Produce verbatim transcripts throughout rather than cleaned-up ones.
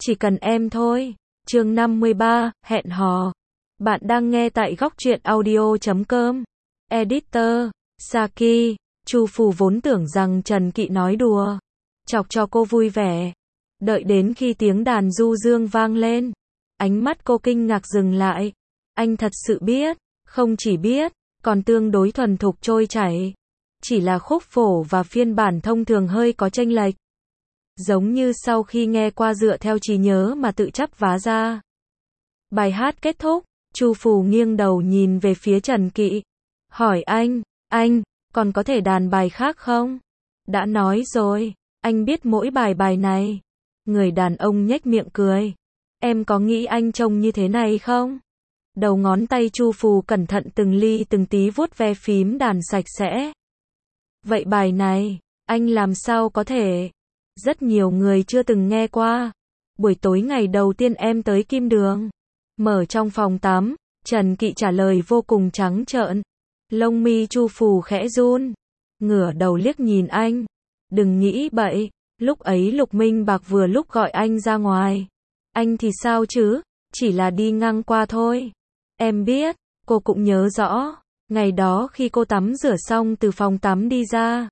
Chỉ cần em thôi. Chương năm mươi ba, hẹn hò. Bạn đang nghe tại góc truyện audio chấm com. Editor, Saki. Chu Phù vốn tưởng rằng Trần Kỵ nói đùa, chọc cho cô vui vẻ. Đợi đến khi tiếng đàn du dương vang lên, ánh mắt cô kinh ngạc dừng lại. Anh thật sự biết, không chỉ biết, còn tương đối thuần thục trôi chảy. Chỉ là khúc phổ và phiên bản thông thường hơi có chênh lệch. Giống như sau khi nghe qua dựa theo trí nhớ mà tự chắp vá ra. Bài hát kết thúc, Chu Phù nghiêng đầu nhìn về phía Trần Kỵ. Hỏi anh, anh, còn có thể đàn bài khác không? Đã nói rồi, anh biết mỗi bài bài này. Người đàn ông nhếch miệng cười. Em có nghĩ anh trông như thế này không? Đầu ngón tay Chu Phù cẩn thận từng ly từng tí vuốt ve phím đàn sạch sẽ. Vậy bài này, anh làm sao có thể? Rất nhiều người chưa từng nghe qua. Buổi tối ngày đầu tiên em tới Kim Đường, mở trong phòng tắm, Trần Kỵ trả lời vô cùng trắng trợn. Lông mi Chu Phù khẽ run, ngửa đầu liếc nhìn anh. Đừng nghĩ bậy, lúc ấy Lục Minh Bạc vừa lúc gọi anh ra ngoài. Anh thì sao chứ, chỉ là đi ngang qua thôi. Em biết, cô cũng nhớ rõ, ngày đó khi cô tắm rửa xong từ phòng tắm đi ra,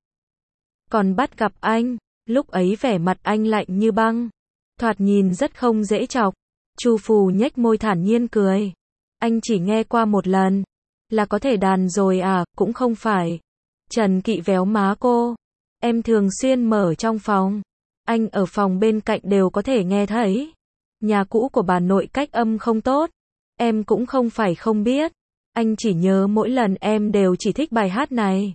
còn bắt gặp anh, lúc ấy vẻ mặt anh lạnh như băng, thoạt nhìn rất không dễ chọc. Chu Phù nhếch môi thản nhiên cười. Anh chỉ nghe qua một lần, là có thể đàn rồi à? Cũng không phải. Trần Kỵ véo má cô. Em thường xuyên mở trong phòng, anh ở phòng bên cạnh đều có thể nghe thấy. Nhà cũ của bà nội cách âm không tốt, em cũng không phải không biết. Anh chỉ nhớ mỗi lần em đều chỉ thích bài hát này.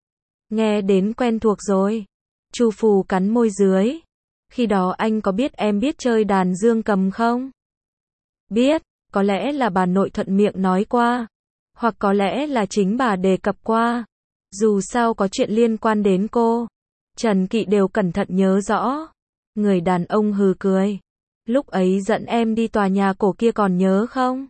Nghe đến quen thuộc rồi. Chu Phù cắn môi dưới. Khi đó anh có biết em biết chơi đàn dương cầm không? Biết, có lẽ là bà nội thuận miệng nói qua, hoặc có lẽ là chính bà đề cập qua. Dù sao có chuyện liên quan đến cô, Trần Kỵ đều cẩn thận nhớ rõ. Người đàn ông hừ cười. Lúc ấy dẫn em đi tòa nhà cổ kia còn nhớ không?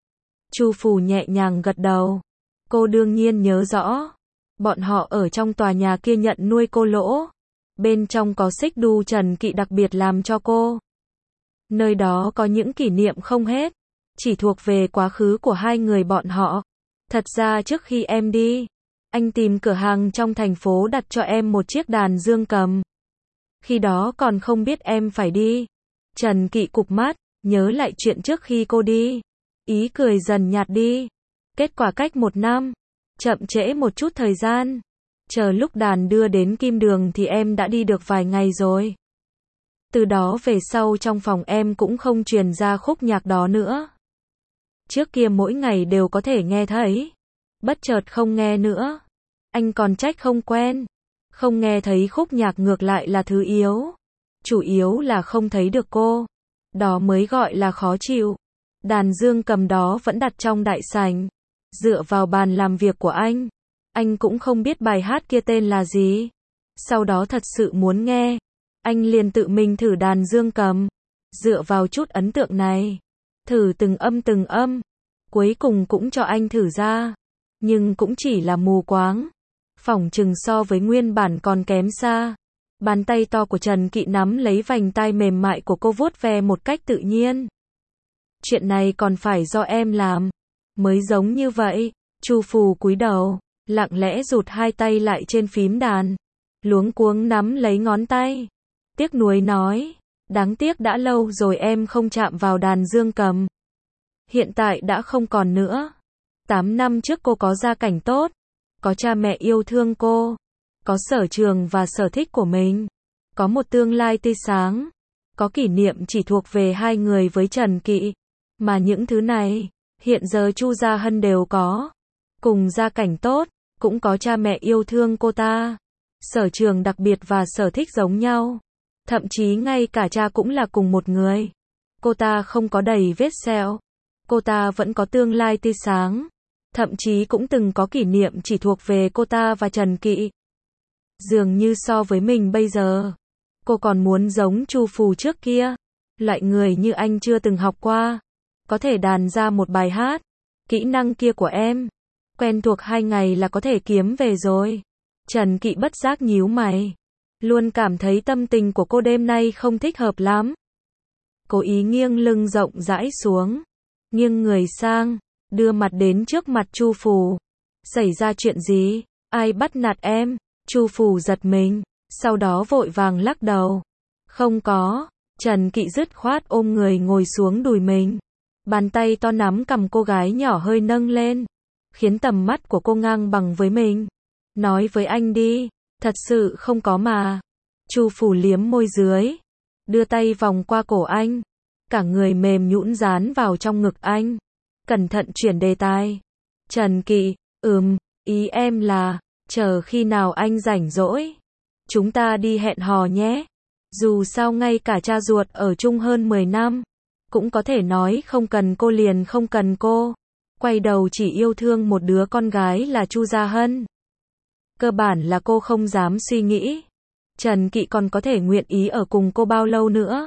Chu Phù nhẹ nhàng gật đầu. Cô đương nhiên nhớ rõ. Bọn họ ở trong tòa nhà kia nhận nuôi cô lỗ. Bên trong có xích đu Trần Kỵ đặc biệt làm cho cô. Nơi đó có những kỷ niệm không hết, chỉ thuộc về quá khứ của hai người bọn họ. Thật ra trước khi em đi, anh tìm cửa hàng trong thành phố đặt cho em một chiếc đàn dương cầm. Khi đó còn không biết em phải đi. Trần Kỵ cụp mắt, nhớ lại chuyện trước khi cô đi. Ý cười dần nhạt đi. Kết quả cách một năm, chậm trễ một chút thời gian. Chờ lúc đàn đưa đến Kim Đường thì em đã đi được vài ngày rồi. Từ đó về sau trong phòng em cũng không truyền ra khúc nhạc đó nữa. Trước kia mỗi ngày đều có thể nghe thấy, bất chợt không nghe nữa. Anh còn trách không quen. Không nghe thấy khúc nhạc ngược lại là thứ yếu. Chủ yếu là không thấy được cô. Đó mới gọi là khó chịu. Đàn dương cầm đó vẫn đặt trong đại sảnh, dựa vào bàn làm việc của anh. Anh cũng không biết bài hát kia tên là gì. Sau đó thật sự muốn nghe, anh liền tự mình thử đàn dương cầm. Dựa vào chút ấn tượng này, thử từng âm từng âm, cuối cùng cũng cho anh thử ra. Nhưng cũng chỉ là mù quáng. Phỏng chừng so với nguyên bản còn kém xa. Bàn tay to của Trần Kỵ nắm lấy vành tai mềm mại của cô vuốt ve một cách tự nhiên. Chuyện này còn phải do em làm mới giống như vậy. Chu Phù cúi đầu, lặng lẽ rụt hai tay lại trên phím đàn, luống cuống nắm lấy ngón tay. Tiếc nuối nói, đáng tiếc đã lâu rồi em không chạm vào đàn dương cầm. Hiện tại đã không còn nữa. Tám năm trước cô có gia cảnh tốt, có cha mẹ yêu thương cô, có sở trường và sở thích của mình, có một tương lai tươi sáng, có kỷ niệm chỉ thuộc về hai người với Trần Kỵ. Mà những thứ này, hiện giờ Chu Gia Hân đều có. Cùng gia cảnh tốt, cũng có cha mẹ yêu thương cô ta, sở trường đặc biệt và sở thích giống nhau. Thậm chí ngay cả cha cũng là cùng một người. Cô ta không có đầy vết sẹo. Cô ta vẫn có tương lai tươi sáng. Thậm chí cũng từng có kỷ niệm chỉ thuộc về cô ta và Trần Kỵ. Dường như so với mình bây giờ, cô còn muốn giống Chu Phù trước kia. Loại người như anh chưa từng học qua, có thể đàn ra một bài hát. Kỹ năng kia của em, quen thuộc hai ngày là có thể kiếm về rồi. Trần Kỵ bất giác nhíu mày. Luôn cảm thấy tâm tình của cô đêm nay không thích hợp lắm. cố ý nghiêng lưng rộng rãi xuống, nghiêng người sang, đưa mặt đến trước mặt Chu Phù. Xảy ra chuyện gì? Ai bắt nạt em? Chu Phù giật mình, sau đó vội vàng lắc đầu. Không có. Trần Kỵ dứt khoát ôm người ngồi xuống đùi mình. Bàn tay to nắm cầm cô gái nhỏ hơi nâng lên, khiến tầm mắt của cô ngang bằng với mình. Nói với anh đi, thật sự không có mà. Chu Phù liếm môi dưới, đưa tay vòng qua cổ anh, cả người mềm nhũn dán vào trong ngực anh. Cẩn thận chuyển đề tài. Trần Kỵ, ừm, ý em là, chờ khi nào anh rảnh rỗi, chúng ta đi hẹn hò nhé. Dù sao ngay cả cha ruột ở chung hơn mười năm, cũng có thể nói không cần cô liền không cần cô. Quay đầu chỉ yêu thương một đứa con gái là Chu Gia Hân. Cơ bản là cô không dám suy nghĩ Trần Kỵ còn có thể nguyện ý ở cùng cô bao lâu nữa.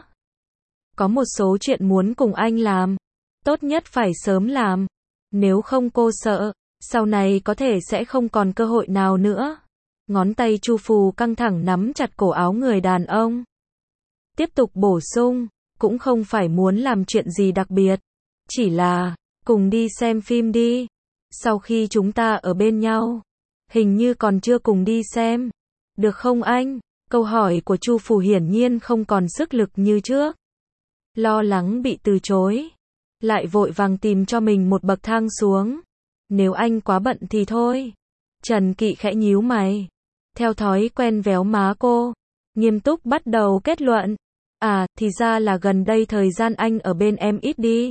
Có một số chuyện muốn cùng anh làm, tốt nhất phải sớm làm. Nếu không cô sợ, sau này có thể sẽ không còn cơ hội nào nữa. Ngón tay Chu Phù căng thẳng nắm chặt cổ áo người đàn ông. Tiếp tục bổ sung, cũng không phải muốn làm chuyện gì đặc biệt. Chỉ là, cùng đi xem phim đi. Sau khi chúng ta ở bên nhau, hình như còn chưa cùng đi xem. Được không anh? Câu hỏi của Chu Phù hiển nhiên không còn sức lực như trước. Lo lắng bị từ chối, lại vội vàng tìm cho mình một bậc thang xuống. Nếu anh quá bận thì thôi. Trần Kỵ khẽ nhíu mày, theo thói quen véo má cô, nghiêm túc bắt đầu kết luận. À, thì ra là gần đây thời gian anh ở bên em ít đi.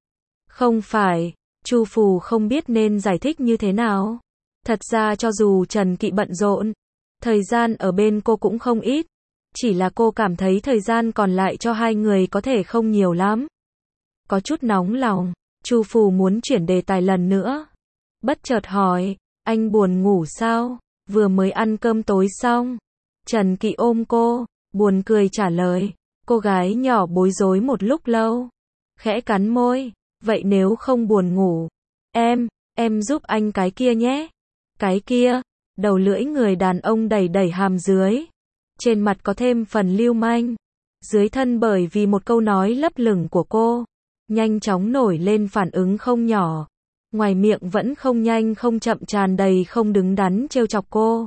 Không phải, Chu Phù không biết nên giải thích như thế nào. Thật ra cho dù Trần Kỵ bận rộn, thời gian ở bên cô cũng không ít. Chỉ là cô cảm thấy thời gian còn lại cho hai người có thể không nhiều lắm. Có chút nóng lòng, Chu Phù muốn chuyển đề tài lần nữa. Bất chợt hỏi, anh buồn ngủ sao? Vừa mới ăn cơm tối xong. Trần Kỵ ôm cô, buồn cười trả lời. Cô gái nhỏ bối rối một lúc lâu, khẽ cắn môi. Vậy nếu không buồn ngủ, em, em giúp anh cái kia nhé. Cái kia, đầu lưỡi người đàn ông đẩy đẩy hàm dưới. Trên mặt có thêm phần lưu manh. Dưới thân bởi vì một câu nói lấp lửng của cô, nhanh chóng nổi lên phản ứng không nhỏ. Ngoài miệng vẫn không nhanh không chậm tràn đầy không đứng đắn trêu chọc cô.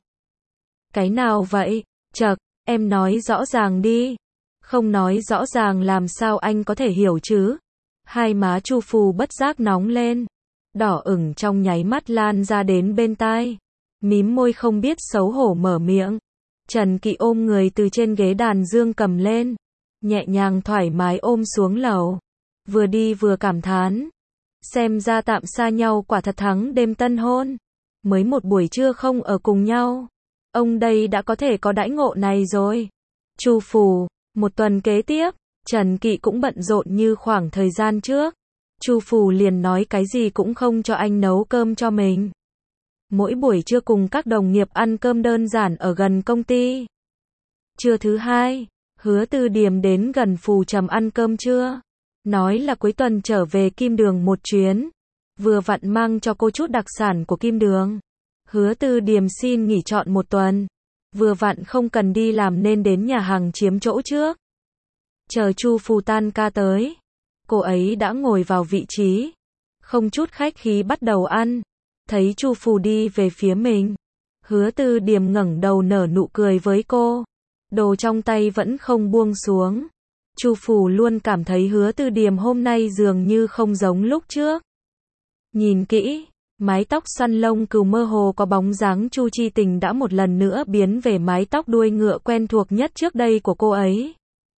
Cái nào vậy? Chậc, em nói rõ ràng đi. Không nói rõ ràng làm sao anh có thể hiểu chứ? Hai má Chu Phù bất giác nóng lên, đỏ ửng trong nháy mắt lan ra đến bên tai. Mím môi không biết xấu hổ mở miệng. Trần Kỵ ôm người từ trên ghế đàn dương cầm lên, nhẹ nhàng thoải mái ôm xuống lầu. Vừa đi vừa cảm thán. Xem ra tạm xa nhau quả thật thắng đêm tân hôn. Mới một buổi trưa không ở cùng nhau, ông đây đã có thể có đãi ngộ này rồi. Chu Phù, một tuần kế tiếp, Trần Kỵ cũng bận rộn như khoảng thời gian trước. Chu Phù liền nói cái gì cũng không cho anh nấu cơm cho mình. Mỗi buổi trưa cùng các đồng nghiệp ăn cơm đơn giản ở gần công ty. Trưa thứ hai, Hứa Tư Điềm đến gần Phù Trầm ăn cơm trưa. Nói là cuối tuần trở về Kim Đường một chuyến. Vừa vặn mang cho cô chút đặc sản của Kim Đường. Hứa Tư Điềm xin nghỉ trọn một tuần. Vừa vặn không cần đi làm nên đến nhà hàng chiếm chỗ trước. Chờ Chu Phù tan ca tới, cô ấy đã ngồi vào vị trí, không chút khách khí bắt đầu ăn. Thấy Chu Phù đi về phía mình, Hứa Tư Điềm ngẩng đầu nở nụ cười với cô. Đồ trong tay vẫn không buông xuống. Chu Phù luôn cảm thấy Hứa Tư Điềm hôm nay dường như không giống lúc trước. Nhìn kỹ, mái tóc xoăn lông cừu mơ hồ có bóng dáng Chu Chi Tình đã một lần nữa biến về mái tóc đuôi ngựa quen thuộc nhất trước đây của cô ấy.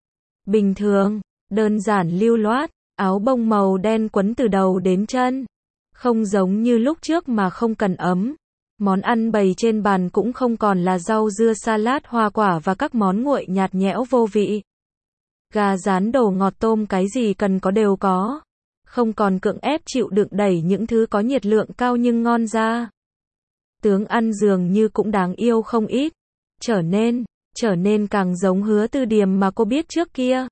Bình thường, đơn giản lưu loát, áo bông màu đen quấn từ đầu đến chân. Không giống như lúc trước mà không cần ấm. Món ăn bày trên bàn cũng không còn là rau dưa salad hoa quả và các món nguội nhạt nhẽo vô vị. Gà rán đồ ngọt tôm cái gì cần có đều có. Không còn cưỡng ép chịu đựng đẩy những thứ có nhiệt lượng cao nhưng ngon ra. Tướng ăn dường như cũng đáng yêu không ít. Trở nên, trở nên càng giống Hứa Tư Điềm mà cô biết trước kia.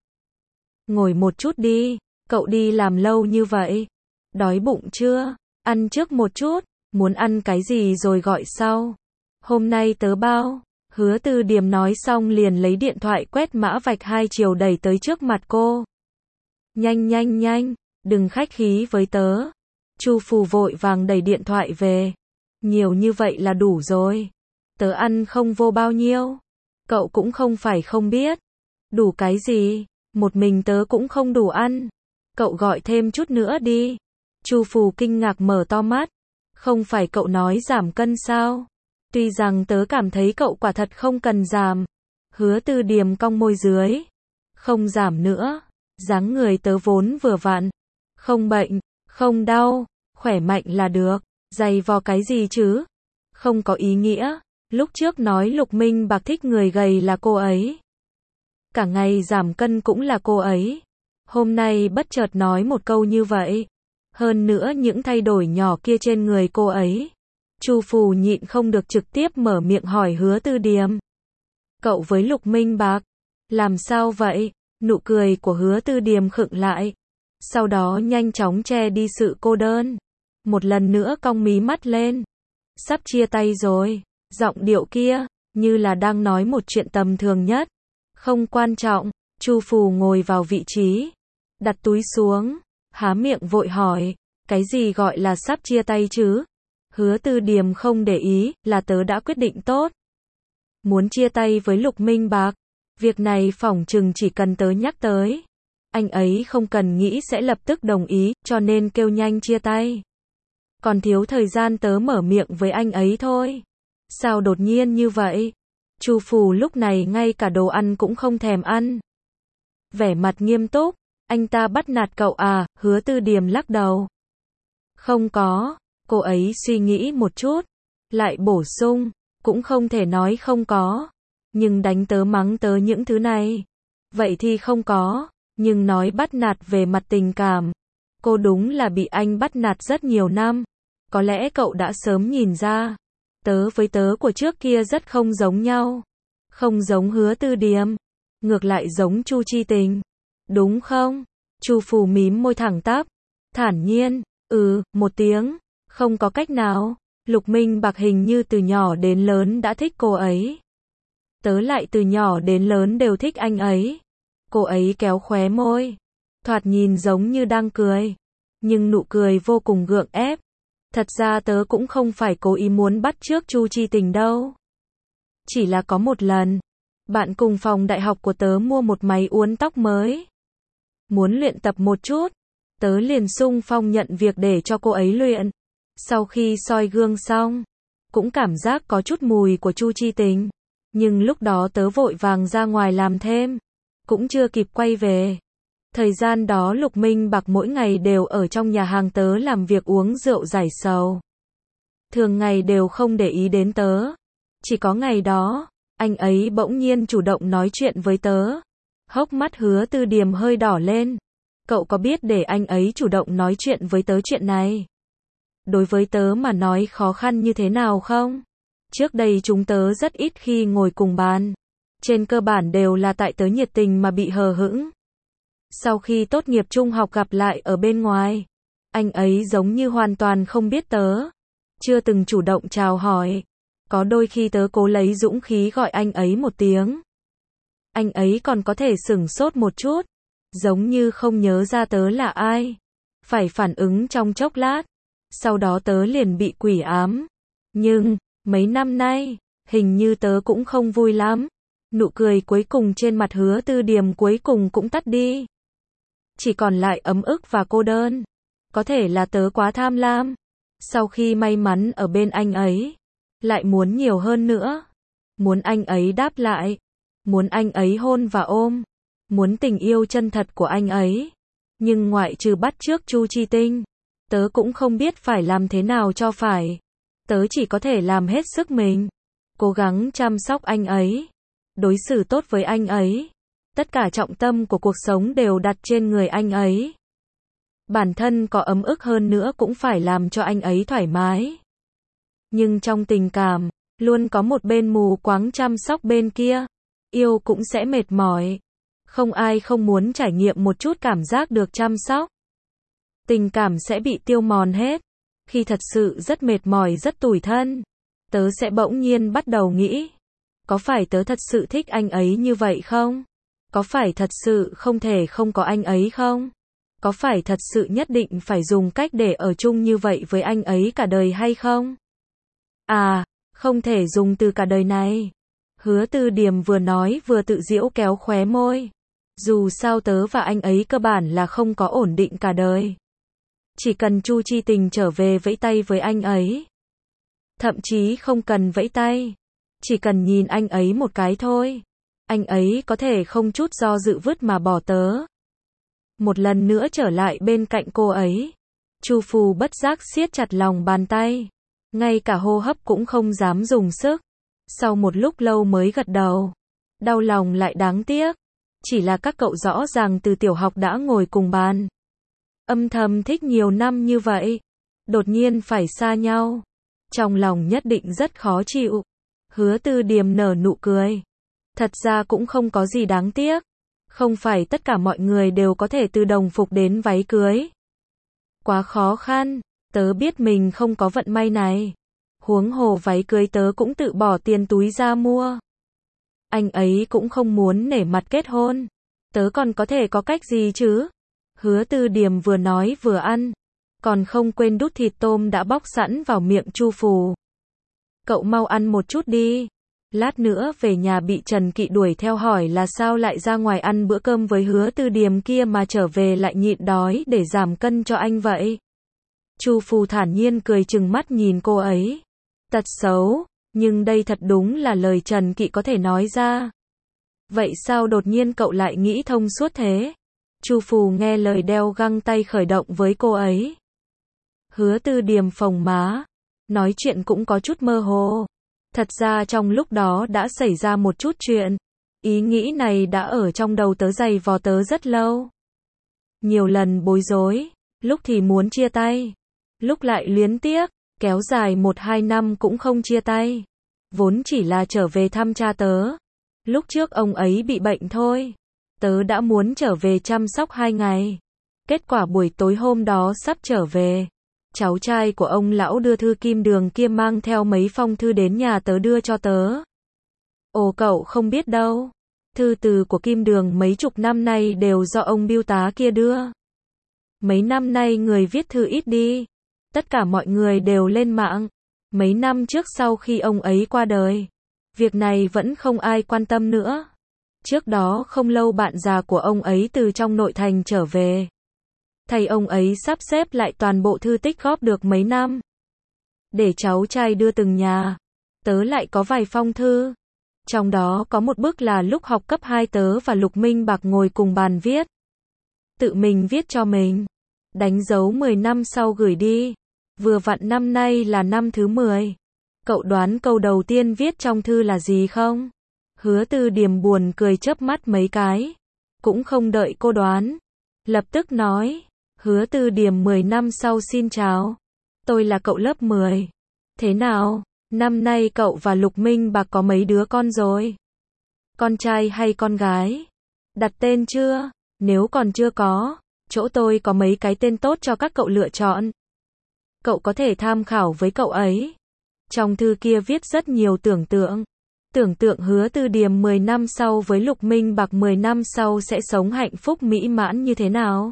Ngồi một chút đi, cậu đi làm lâu như vậy. Đói bụng chưa? Ăn trước một chút, muốn ăn cái gì rồi gọi sau. Hôm nay tớ bao. Hứa Tư Điềm nói xong liền lấy điện thoại quét mã vạch hai chiều đẩy tới trước mặt cô. Nhanh nhanh nhanh, đừng khách khí với tớ. Chu Phù vội vàng đẩy điện thoại về. Nhiều như vậy là đủ rồi. Tớ ăn không vô bao nhiêu. Cậu cũng không phải không biết. Đủ cái gì, một mình tớ cũng không đủ ăn. Cậu gọi thêm chút nữa đi. Chu Phù kinh ngạc mở to mắt. Không phải cậu nói giảm cân sao? Tuy rằng tớ cảm thấy cậu quả thật không cần giảm. Hứa Tư Điềm cong môi dưới. Không giảm nữa. Dáng người tớ vốn vừa vặn. Không bệnh, không đau, khỏe mạnh là được. Dày vò cái gì chứ? Không có ý nghĩa. Lúc trước nói Lục Minh Bạc thích người gầy là cô ấy. Cả ngày giảm cân cũng là cô ấy. Hôm nay bất chợt nói một câu như vậy. Hơn nữa những thay đổi nhỏ kia trên người cô ấy. Chu Phù nhịn không được trực tiếp mở miệng hỏi Hứa Tư Điềm. Cậu với Lục Minh Bạc, làm sao vậy? Nụ cười của Hứa Tư Điềm khựng lại. Sau đó nhanh chóng che đi sự cô đơn. Một lần nữa cong mí mắt lên. Sắp chia tay rồi. Giọng điệu kia, như là đang nói một chuyện tầm thường nhất. Không quan trọng. Chu Phù ngồi vào vị trí. Đặt túi xuống. Há miệng vội hỏi. Cái gì gọi là sắp chia tay chứ? Hứa Tư Điềm không để ý, là tớ đã quyết định tốt. Muốn chia tay với Lục Minh Bạc. Việc này phỏng chừng chỉ cần tớ nhắc tới. Anh ấy không cần nghĩ sẽ lập tức đồng ý, cho nên kêu nhanh chia tay. Còn thiếu thời gian tớ mở miệng với anh ấy thôi. Sao đột nhiên như vậy? Chu Phù lúc này ngay cả đồ ăn cũng không thèm ăn. Vẻ mặt nghiêm túc. Anh ta bắt nạt cậu à? Hứa Tư Điềm lắc đầu. Không có. Cô ấy suy nghĩ một chút. Lại bổ sung. Cũng không thể nói không có. Nhưng đánh tớ mắng tớ những thứ này. Vậy thì không có. Nhưng nói bắt nạt về mặt tình cảm. Cô đúng là bị anh bắt nạt rất nhiều năm. Có lẽ cậu đã sớm nhìn ra. Tớ với tớ của trước kia rất không giống nhau. Không giống Hứa Tư Điềm. Ngược lại giống Chu Chi Tình. Đúng không? Chu Phù mím môi thẳng tắp. Thản nhiên. Ừ, một tiếng. Không có cách nào. Lục Minh Bạc hình như từ nhỏ đến lớn đã thích cô ấy. Tớ lại từ nhỏ đến lớn đều thích anh ấy. Cô ấy kéo khóe môi. Thoạt nhìn giống như đang cười. Nhưng nụ cười vô cùng gượng ép. Thật ra tớ cũng không phải cố ý muốn bắt chước Chu Chi Tình đâu. Chỉ là có một lần. Bạn cùng phòng đại học của tớ mua một máy uốn tóc mới. Muốn luyện tập một chút. Tớ liền xung phong nhận việc để cho cô ấy luyện. Sau khi soi gương xong. Cũng cảm giác có chút mùi của Chu Chi Tình. Nhưng lúc đó tớ vội vàng ra ngoài làm thêm. Cũng chưa kịp quay về. Thời gian đó Lục Minh Bạc mỗi ngày đều ở trong nhà hàng tớ làm việc uống rượu giải sầu. Thường ngày đều không để ý đến tớ. Chỉ có ngày đó, anh ấy bỗng nhiên chủ động nói chuyện với tớ. Hốc mắt Hứa Tư Điềm hơi đỏ lên. Cậu có biết để anh ấy chủ động nói chuyện với tớ chuyện này? Đối với tớ mà nói khó khăn như thế nào không? Trước đây chúng tớ rất ít khi ngồi cùng bàn. Trên cơ bản đều là tại tớ nhiệt tình mà bị hờ hững. Sau khi tốt nghiệp trung học gặp lại ở bên ngoài, anh ấy giống như hoàn toàn không biết tớ. Chưa từng chủ động chào hỏi. Có đôi khi tớ cố lấy dũng khí gọi anh ấy một tiếng. Anh ấy còn có thể sửng sốt một chút. Giống như không nhớ ra tớ là ai. Phải phản ứng trong chốc lát. Sau đó tớ liền bị quỷ ám. Nhưng, mấy năm nay, hình như tớ cũng không vui lắm. Nụ cười cuối cùng trên mặt Hứa Tư Điềm cuối cùng cũng tắt đi. Chỉ còn lại ấm ức và cô đơn. Có thể là tớ quá tham lam. Sau khi may mắn ở bên anh ấy, lại muốn nhiều hơn nữa. Muốn anh ấy đáp lại. Muốn anh ấy hôn và ôm. Muốn tình yêu chân thật của anh ấy. Nhưng ngoại trừ bắt chước Chu Chi Tinh, tớ cũng không biết phải làm thế nào cho phải. Tớ chỉ có thể làm hết sức mình. Cố gắng chăm sóc anh ấy. Đối xử tốt với anh ấy. Tất cả trọng tâm của cuộc sống đều đặt trên người anh ấy. Bản thân có ấm ức hơn nữa cũng phải làm cho anh ấy thoải mái. Nhưng trong tình cảm, luôn có một bên mù quáng chăm sóc bên kia. Yêu cũng sẽ mệt mỏi. Không ai không muốn trải nghiệm một chút cảm giác được chăm sóc. Tình cảm sẽ bị tiêu mòn hết. Khi thật sự rất mệt mỏi rất tủi thân, tớ sẽ bỗng nhiên bắt đầu nghĩ. Có phải tớ thật sự thích anh ấy như vậy không? Có phải thật sự không thể không có anh ấy không? có phải thật sự nhất định phải dùng cách để ở chung như vậy với anh ấy cả đời hay không? À, không thể dùng từ cả đời này. Hứa Tư Điềm vừa nói vừa tự giễu kéo khóe môi. Dù sao tớ và anh ấy cơ bản là không có ổn định cả đời. Chỉ cần Chu Chi Tình trở về vẫy tay với anh ấy. Thậm chí không cần vẫy tay. Chỉ cần nhìn anh ấy một cái thôi. Anh ấy có thể không chút do dự vứt mà bỏ tớ. Một lần nữa trở lại bên cạnh cô ấy. Chu Phù bất giác siết chặt lòng bàn tay. Ngay cả hô hấp cũng không dám dùng sức. Sau một lúc lâu mới gật đầu. Đau lòng lại đáng tiếc. Chỉ là các cậu rõ ràng từ tiểu học đã ngồi cùng bàn. Âm thầm thích nhiều năm như vậy. Đột nhiên phải xa nhau. Trong lòng nhất định rất khó chịu. Hứa Tư Điềm nở nụ cười. Thật ra cũng không có gì đáng tiếc. Không phải tất cả mọi người đều có thể từ đồng phục đến váy cưới. Quá khó khăn. Tớ biết mình không có vận may này. Huống hồ váy cưới tớ cũng tự bỏ tiền túi ra mua. Anh ấy cũng không muốn nể mặt kết hôn. Tớ còn có thể có cách gì chứ? Hứa Tư Điềm vừa nói vừa ăn. Còn không quên đút thịt tôm đã bóc sẵn vào miệng Chu Phù. Cậu mau ăn một chút đi. Lát nữa về nhà bị Trần Kỵ đuổi theo hỏi là sao lại ra ngoài ăn bữa cơm với Hứa Tư Điềm kia mà trở về lại nhịn đói để giảm cân cho anh vậy. Chu Phù thản nhiên cười trừng mắt nhìn cô ấy. Tật xấu, nhưng đây thật đúng là lời Trần Kỵ có thể nói ra. Vậy sao đột nhiên cậu lại nghĩ thông suốt thế? Chu Phù nghe lời đeo găng tay khởi động với cô ấy. Hứa Tư Điềm phồng má. Nói chuyện cũng có chút mơ hồ. Thật ra trong lúc đó đã xảy ra một chút chuyện. Ý nghĩ này đã ở trong đầu tớ giày vò tớ rất lâu. Nhiều lần bối rối. Lúc thì muốn chia tay. Lúc lại luyến tiếc. Kéo dài một hai năm cũng không chia tay. Vốn chỉ là trở về thăm cha tớ. Lúc trước ông ấy bị bệnh thôi. Tớ đã muốn trở về chăm sóc hai ngày. Kết quả buổi tối hôm đó sắp trở về. Cháu trai của ông lão đưa thư Kim Đường kia mang theo mấy phong thư đến nhà tớ đưa cho tớ. Ồ cậu không biết đâu. Thư từ của Kim Đường mấy chục năm nay đều do ông bưu tá kia đưa. Mấy năm nay người viết thư ít đi. Tất cả mọi người đều lên mạng. Mấy năm trước sau khi ông ấy qua đời. Việc này vẫn không ai quan tâm nữa. Trước đó không lâu bạn già của ông ấy từ trong nội thành trở về. Thầy ông ấy sắp xếp lại toàn bộ thư tích góp được mấy năm. Để cháu trai đưa từng nhà. Tớ lại có vài phong thư. Trong đó có một bức là lúc học cấp hai tớ và Lục Minh Bạc ngồi cùng bàn viết. Tự mình viết cho mình. Đánh dấu mười năm sau gửi đi. Vừa vặn năm nay là năm thứ mười. Cậu đoán câu đầu tiên viết trong thư là gì không? Hứa Tư Điềm buồn cười chớp mắt mấy cái. Cũng không đợi cô đoán. Lập tức nói. Hứa Tư Điềm mười năm sau xin chào. Tôi là cậu lớp mười. Thế nào? Năm nay cậu và Lục Minh Bạc có mấy đứa con rồi? Con trai hay con gái? Đặt tên chưa? Nếu còn chưa có, chỗ tôi có mấy cái tên tốt cho các cậu lựa chọn. Cậu có thể tham khảo với cậu ấy. Trong thư kia viết rất nhiều tưởng tượng. Tưởng tượng Hứa Tư Điềm mười năm sau với Lục Minh Bạc mười năm sau sẽ sống hạnh phúc mỹ mãn như thế nào?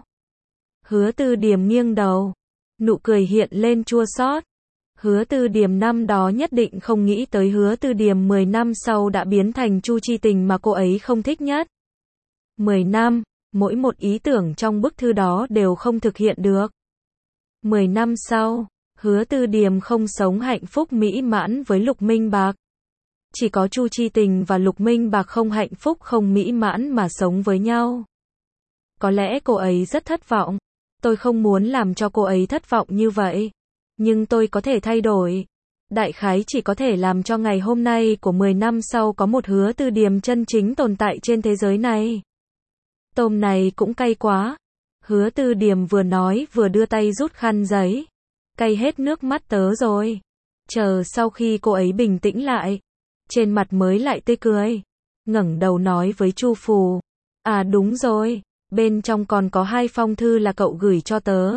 Hứa Tư Điềm nghiêng đầu. Nụ cười hiện lên chua xót. Hứa Tư Điềm năm đó nhất định không nghĩ tới Hứa Tư Điềm mười năm sau đã biến thành Chu Chi Tình mà cô ấy không thích nhất. mười năm, mỗi một ý tưởng trong bức thư đó đều không thực hiện được. mười năm sau, Hứa Tư Điềm không sống hạnh phúc mỹ mãn với Lục Minh Bạc. Chỉ có Chu Chi Tình và Lục Minh Bạc không hạnh phúc không mỹ mãn mà sống với nhau. Có lẽ cô ấy rất thất vọng. Tôi không muốn làm cho cô ấy thất vọng như vậy. Nhưng tôi có thể thay đổi. Đại khái chỉ có thể làm cho ngày hôm nay của mười năm sau có một Hứa Tư Điềm chân chính tồn tại trên thế giới này. Tôm này cũng cay quá. Hứa Tư Điềm vừa nói vừa đưa tay rút khăn giấy. Cay hết nước mắt tớ rồi. Chờ sau khi cô ấy bình tĩnh lại. Trên mặt mới lại tươi cười. Ngẩng đầu nói với Chu Phù. À đúng rồi. Bên trong còn có hai phong thư là cậu gửi cho tớ.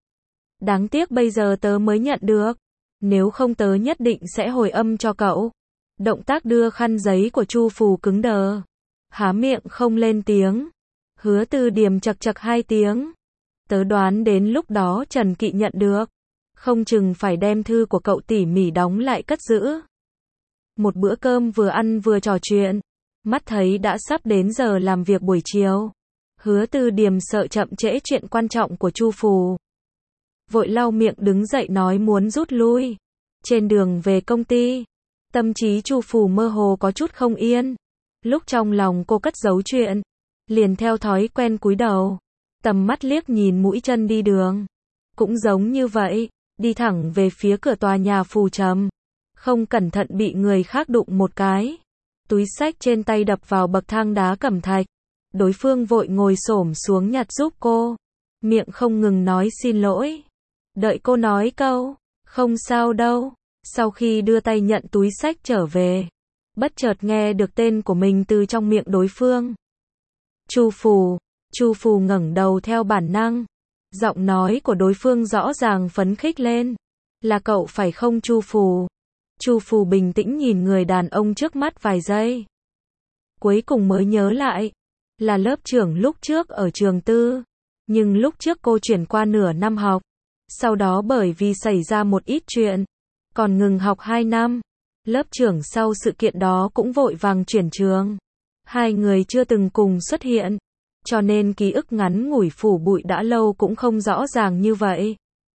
Đáng tiếc bây giờ tớ mới nhận được. Nếu không tớ nhất định sẽ hồi âm cho cậu. Động tác đưa khăn giấy của Chu Phù cứng đờ. Há miệng không lên tiếng. Hứa Tư Điềm chật chật hai tiếng. Tớ đoán đến lúc đó Trần Kỵ nhận được, không chừng phải đem thư của cậu tỉ mỉ đóng lại cất giữ. Một bữa cơm vừa ăn vừa trò chuyện, mắt thấy đã sắp đến giờ làm việc buổi chiều. Hứa Tư Điềm sợ chậm trễ chuyện quan trọng của Chu Phù, vội lau miệng đứng dậy nói muốn rút lui. Trên đường về công ty, tâm trí Chu Phù mơ hồ có chút không yên. Lúc trong lòng cô cất giấu chuyện, liền theo thói quen cúi đầu, tầm mắt liếc nhìn mũi chân đi đường. Cũng giống như vậy, đi thẳng về phía cửa tòa nhà Phù Trầm. Không cẩn thận bị người khác đụng một cái. Túi xách trên tay đập vào bậc thang đá cẩm thạch. Đối phương vội ngồi xổm xuống nhặt giúp cô. Miệng không ngừng nói xin lỗi. Đợi cô nói câu, không sao đâu. Sau khi đưa tay nhận túi xách trở về, bất chợt nghe được tên của mình từ trong miệng đối phương. Chu Phù. Chu Phù ngẩng đầu theo bản năng. Giọng nói của đối phương rõ ràng phấn khích lên. Là cậu phải không Chu Phù? Chu Phù bình tĩnh nhìn người đàn ông trước mắt vài giây. Cuối cùng mới nhớ lại, là lớp trưởng lúc trước ở trường tư. Nhưng lúc trước cô chuyển qua nửa năm học. Sau đó bởi vì xảy ra một ít chuyện, còn ngừng học hai năm. Lớp trưởng sau sự kiện đó cũng vội vàng chuyển trường. Hai người chưa từng cùng xuất hiện, cho nên ký ức ngắn ngủi phủ bụi đã lâu cũng không rõ ràng như vậy.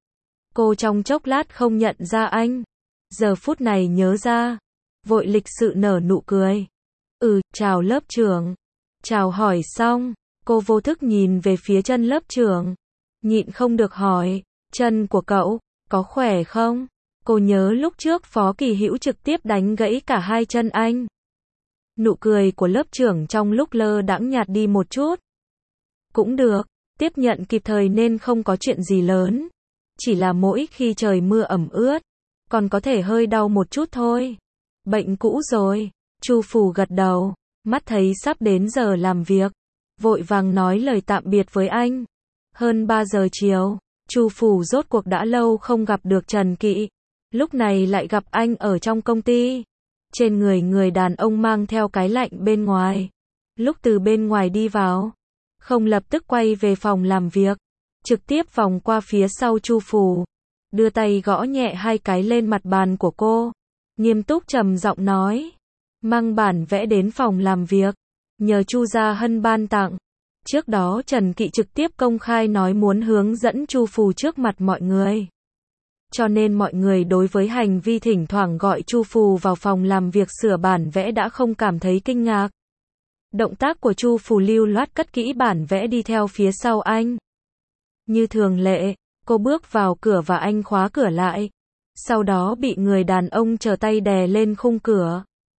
Cô trong chốc lát không nhận ra anh. Giờ phút này nhớ ra, vội lịch sự nở nụ cười. Ừ, chào lớp trưởng. Chào hỏi xong, cô vô thức nhìn về phía chân lớp trưởng. Nhịn không được hỏi, chân của cậu, có khỏe không? Cô nhớ lúc trước Phó Kỳ Hữu trực tiếp đánh gãy cả hai chân anh. Nụ cười của lớp trưởng trong lúc lơ đãng nhạt đi một chút. Cũng được, tiếp nhận kịp thời nên không có chuyện gì lớn. Chỉ là mỗi khi trời mưa ẩm ướt, còn có thể hơi đau một chút thôi. Bệnh cũ rồi. Chu Phù gật đầu, mắt thấy sắp đến giờ làm việc, vội vàng nói lời tạm biệt với anh. Hơn ba giờ chiều, Chu Phù rốt cuộc đã lâu không gặp được Trần Kỵ. Lúc này lại gặp anh ở trong công ty. Trên người người đàn ông mang theo cái lạnh bên ngoài. Lúc từ bên ngoài đi vào, không lập tức quay về phòng làm việc, trực tiếp vòng qua phía sau Chu Phù, đưa tay gõ nhẹ hai cái lên mặt bàn của cô, nghiêm túc trầm giọng nói, mang bản vẽ đến phòng làm việc, nhờ Chu Gia Hân ban tặng. Trước đó Trần Kỵ trực tiếp công khai nói muốn hướng dẫn Chu Phù trước mặt mọi người. Cho nên mọi người đối với hành vi thỉnh thoảng gọi Chu Phù vào phòng làm việc sửa bản vẽ đã không cảm thấy kinh ngạc. Động tác của Chu Phù lưu loát cất kỹ bản vẽ đi theo phía sau anh. Như thường lệ, cô bước vào cửa và anh khóa cửa lại. Sau đó bị người đàn ông trở tay đè lên khung cửa.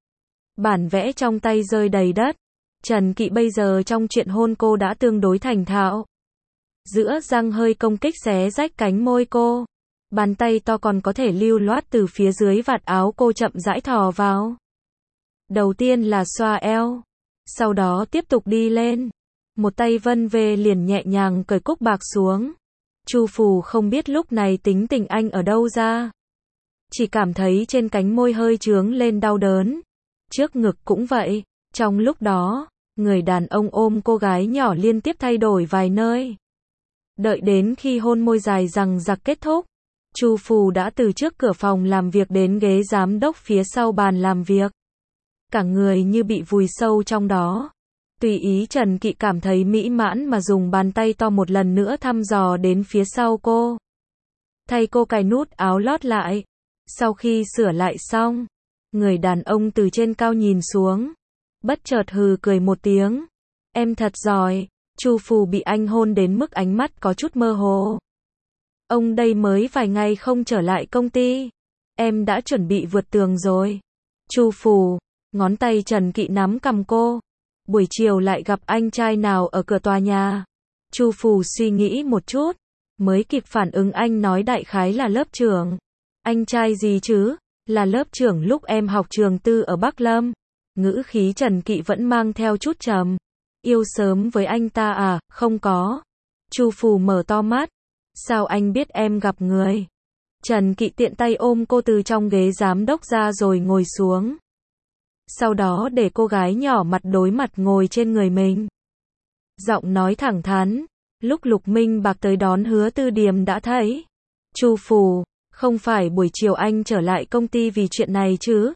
Bản vẽ trong tay rơi đầy đất. Trần Kỵ bây giờ trong chuyện hôn cô đã tương đối thành thạo. Giữa răng hơi công kích xé rách cánh môi cô. Bàn tay to còn có thể lưu loát từ phía dưới vạt áo cô chậm rãi thò vào. Đầu tiên là xoa eo. Sau đó tiếp tục đi lên. Một tay vân về liền nhẹ nhàng cởi cúc bạc xuống. Chu Phù không biết lúc này tính tình anh ở đâu ra. Chỉ cảm thấy trên cánh môi hơi trướng lên đau đớn. Trước ngực cũng vậy. Trong lúc đó, người đàn ông ôm cô gái nhỏ liên tiếp thay đổi vài nơi. Đợi đến khi hôn môi dài dằng dặc kết thúc, Chu Phù đã từ trước cửa phòng làm việc đến ghế giám đốc phía sau bàn làm việc. Cả người như bị vùi sâu trong đó. Tùy ý Trần Kỵ cảm thấy mỹ mãn mà dùng bàn tay to một lần nữa thăm dò đến phía sau cô. Thay cô cài nút áo lót lại. Sau khi sửa lại xong, người đàn ông từ trên cao nhìn xuống. Bất chợt hừ cười một tiếng. Em thật giỏi. Chu Phù bị anh hôn đến mức ánh mắt có chút mơ hồ. Ông đây mới vài ngày không trở lại công ty. Em đã chuẩn bị vượt tường rồi. Chu Phù, ngón tay Trần Kỵ nắm cầm cô. Buổi chiều lại gặp anh trai nào ở cửa tòa nhà. Chu Phù suy nghĩ một chút, mới kịp phản ứng anh nói đại khái là lớp trưởng. Anh trai gì chứ? Là lớp trưởng lúc em học trường tư ở Bắc Lâm. Ngữ khí Trần Kỵ vẫn mang theo chút trầm. Yêu sớm với anh ta à? Không có. Chu Phù mở to mắt. Sao anh biết em gặp người? Trần Kỵ tiện tay ôm cô từ trong ghế giám đốc ra rồi ngồi xuống. Sau đó để cô gái nhỏ mặt đối mặt ngồi trên người mình. Giọng nói thẳng thắn. Lúc Lục Minh Bạc tới đón Hứa Tư Điềm đã thấy. Chu Phù, không phải buổi chiều anh trở lại công ty vì chuyện này chứ?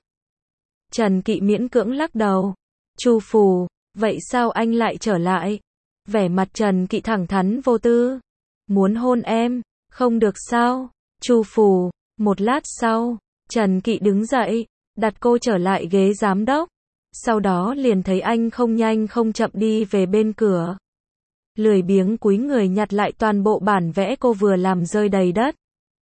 Trần Kỵ miễn cưỡng lắc đầu. Chu Phù, vậy sao anh lại trở lại? Vẻ mặt Trần Kỵ thẳng thắn vô tư. Muốn hôn em, không được sao? Chu Phù, một lát sau, Trần Kỵ đứng dậy, đặt cô trở lại ghế giám đốc. Sau đó liền thấy anh không nhanh không chậm đi về bên cửa. Lười biếng cúi người nhặt lại toàn bộ bản vẽ cô vừa làm rơi đầy đất.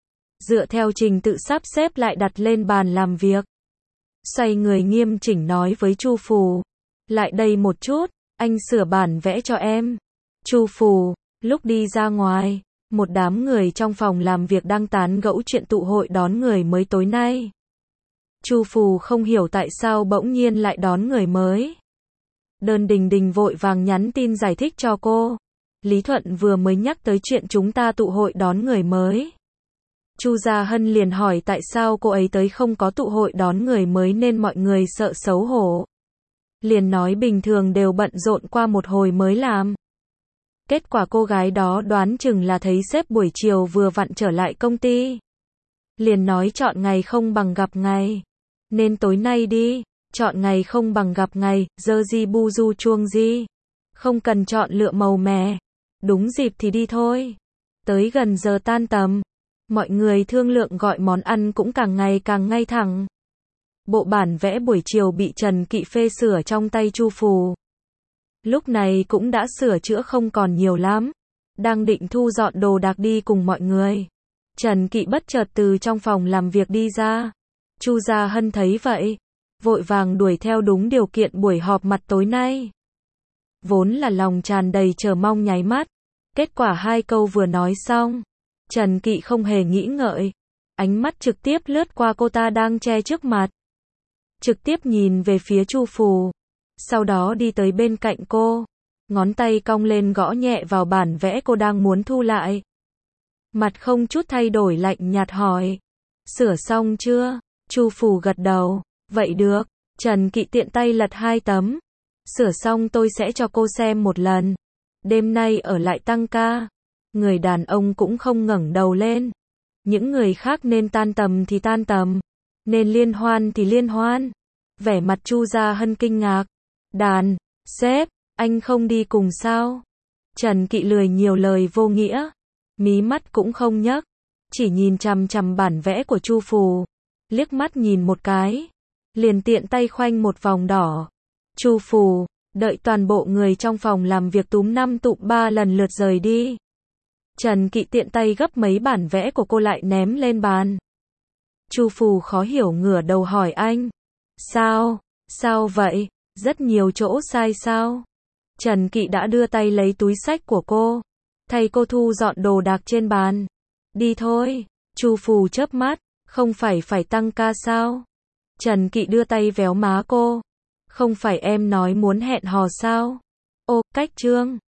Dựa theo trình tự sắp xếp lại đặt lên bàn làm việc. Xoay người nghiêm chỉnh nói với Chu Phù. Lại đây một chút, anh sửa bản vẽ cho em. Chu Phù, lúc đi ra ngoài, một đám người trong phòng làm việc đang tán gẫu chuyện tụ hội đón người mới tối nay. Chu Phù không hiểu tại sao bỗng nhiên lại đón người mới. Đơn Đình Đình vội vàng nhắn tin giải thích cho cô. Lý Thuận vừa mới nhắc tới chuyện chúng ta tụ hội đón người mới. Chu Gia Hân liền hỏi tại sao cô ấy tới không có tụ hội đón người mới nên mọi người sợ xấu hổ. Liền nói bình thường đều bận rộn qua một hồi mới làm. Kết quả cô gái đó đoán chừng là thấy sếp buổi chiều vừa vặn trở lại công ty. Liền nói chọn ngày không bằng gặp ngày. Nên tối nay đi, chọn ngày không bằng gặp ngày, dơ di bu du chuông di. Không cần chọn lựa màu mè. Đúng dịp thì đi thôi. Tới gần giờ tan tầm, mọi người thương lượng gọi món ăn cũng càng ngày càng ngay thẳng. Bộ bản vẽ buổi chiều bị Trần Kỵ phê sửa trong tay Chu Phù. Lúc này cũng đã sửa chữa không còn nhiều lắm. Đang định thu dọn đồ đạc đi cùng mọi người. Trần Kỵ bất chợt từ trong phòng làm việc đi ra. Chu Gia Hân thấy vậy, vội vàng đuổi theo đúng điều kiện buổi họp mặt tối nay. Vốn là lòng tràn đầy chờ mong nháy mắt. Kết quả hai câu vừa nói xong, Trần Kỵ không hề nghĩ ngợi. Ánh mắt trực tiếp lướt qua cô ta đang che trước mặt. Trực tiếp nhìn về phía Chu Phù. Sau đó đi tới bên cạnh cô. Ngón tay cong lên gõ nhẹ vào bản vẽ cô đang muốn thu lại. Mặt không chút thay đổi lạnh nhạt hỏi. Sửa xong chưa? Chu Phù gật đầu. Vậy được. Trần Kỵ tiện tay lật hai tấm. Sửa xong tôi sẽ cho cô xem một lần. Đêm nay ở lại tăng ca. Người đàn ông cũng không ngẩng đầu lên. Những người khác nên tan tầm thì tan tầm. Nên liên hoan thì liên hoan. Vẻ mặt Chu Gia Hân kinh ngạc. Đàn, sếp, anh không đi cùng sao? Trần Kỵ lười nhiều lời vô nghĩa. Mí mắt cũng không nhấc. Chỉ nhìn chằm chằm bản vẽ của Chu Phù. Liếc mắt nhìn một cái. Liền tiện tay khoanh một vòng đỏ. Chu Phù, đợi toàn bộ người trong phòng làm việc túm năm tụm ba lần lượt rời đi. Trần Kỵ tiện tay gấp mấy bản vẽ của cô lại ném lên bàn. Chu Phù khó hiểu ngửa đầu hỏi anh. Sao? Sao vậy? Rất nhiều chỗ sai sao? Trần Kỵ đã đưa tay lấy túi xách của cô. Thay cô thu dọn đồ đạc trên bàn. Đi thôi. Chu Phù chớp mắt. Không phải phải tăng ca sao? Trần Kỵ đưa tay véo má cô. Không phải em nói muốn hẹn hò sao? Ô, cách trương.